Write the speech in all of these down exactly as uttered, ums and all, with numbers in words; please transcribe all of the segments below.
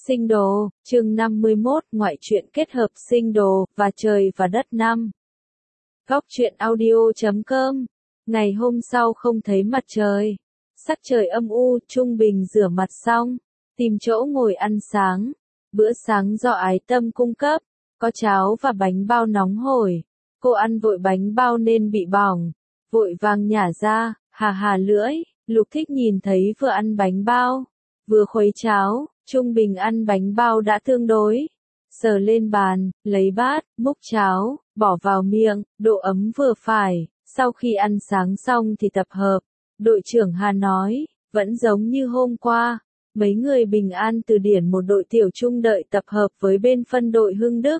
Sinh đồ, chương năm mươi mốt, ngoại truyện kết hợp sinh đồ, và trời và đất năm. Góc truyện audio chấm com. Ngày hôm sau không thấy mặt trời. Sắc trời âm u, Trung Bình rửa mặt xong, tìm chỗ ngồi ăn sáng. Bữa sáng do Ái Tâm cung cấp, có cháo và bánh bao nóng hổi. Cô ăn vội bánh bao nên bị bỏng, vội vàng nhả ra, hà hà lưỡi. Lục Thích nhìn thấy vừa ăn bánh bao, vừa khuấy cháo. Trung Bình ăn bánh bao đã tương đối, sờ lên bàn, lấy bát, múc cháo, bỏ vào miệng, độ ấm vừa phải. Sau khi ăn sáng xong thì tập hợp. Đội trưởng Hà nói, vẫn giống như hôm qua, mấy người Bình An từ điển một đội tiểu trung đợi tập hợp với bên phân đội Hưng Đức.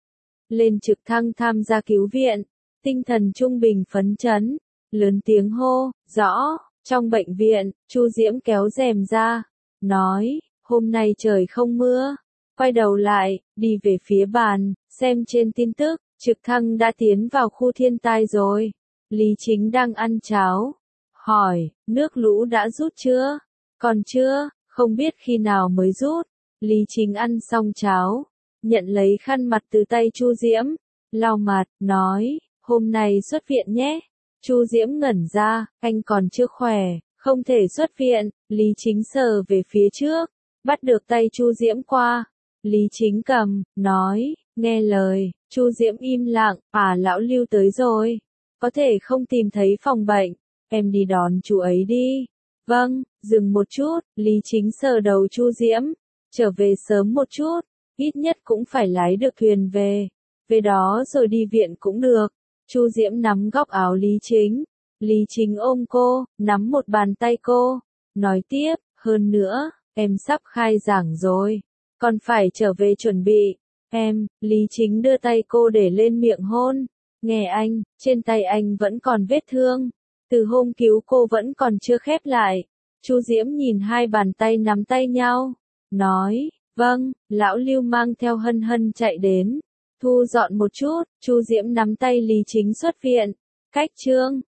Lên trực thăng tham gia cứu viện, tinh thần Trung Bình phấn chấn, lớn tiếng hô, rõ. Trong bệnh viện, Chu Diễm kéo rèm ra, nói, hôm nay trời không mưa. Quay đầu lại, đi về phía bàn, xem trên tin tức, trực thăng đã tiến vào khu thiên tai rồi. Lý Chính đang ăn cháo, hỏi, nước lũ đã rút chưa? Còn chưa, không biết khi nào mới rút. Lý Chính ăn xong cháo, nhận lấy khăn mặt từ tay Chu Diễm, lau mặt, nói, hôm nay xuất viện nhé. Chu Diễm ngẩn ra, anh còn chưa khỏe, không thể xuất viện. Lý Chính sờ về phía trước, bắt được tay Chu Diễm qua. Lý Chính cầm, nói, nghe lời. Chu Diễm im lặng, à lão Lưu tới rồi. Có thể không tìm thấy phòng bệnh, em đi đón chú ấy đi. Vâng, dừng một chút, Lý Chính sờ đầu Chu Diễm. Trở về sớm một chút, ít nhất cũng phải lái được thuyền về. Về đó rồi đi viện cũng được. Chu Diễm nắm góc áo Lý Chính. Lý Chính ôm cô, nắm một bàn tay cô. Nói tiếp, hơn nữa, em sắp khai giảng rồi. Còn phải trở về chuẩn bị. Em, Lý Chính đưa tay cô để lên miệng hôn. Nghe anh, trên tay anh vẫn còn vết thương. Từ hôm cứu cô vẫn còn chưa khép lại. Chu Diễm nhìn hai bàn tay nắm tay nhau. Nói, vâng, lão Lưu mang theo Hân Hân chạy đến. Thu dọn một chút, Chu Diễm nắm tay Lý Chính xuất viện. Cách Trương,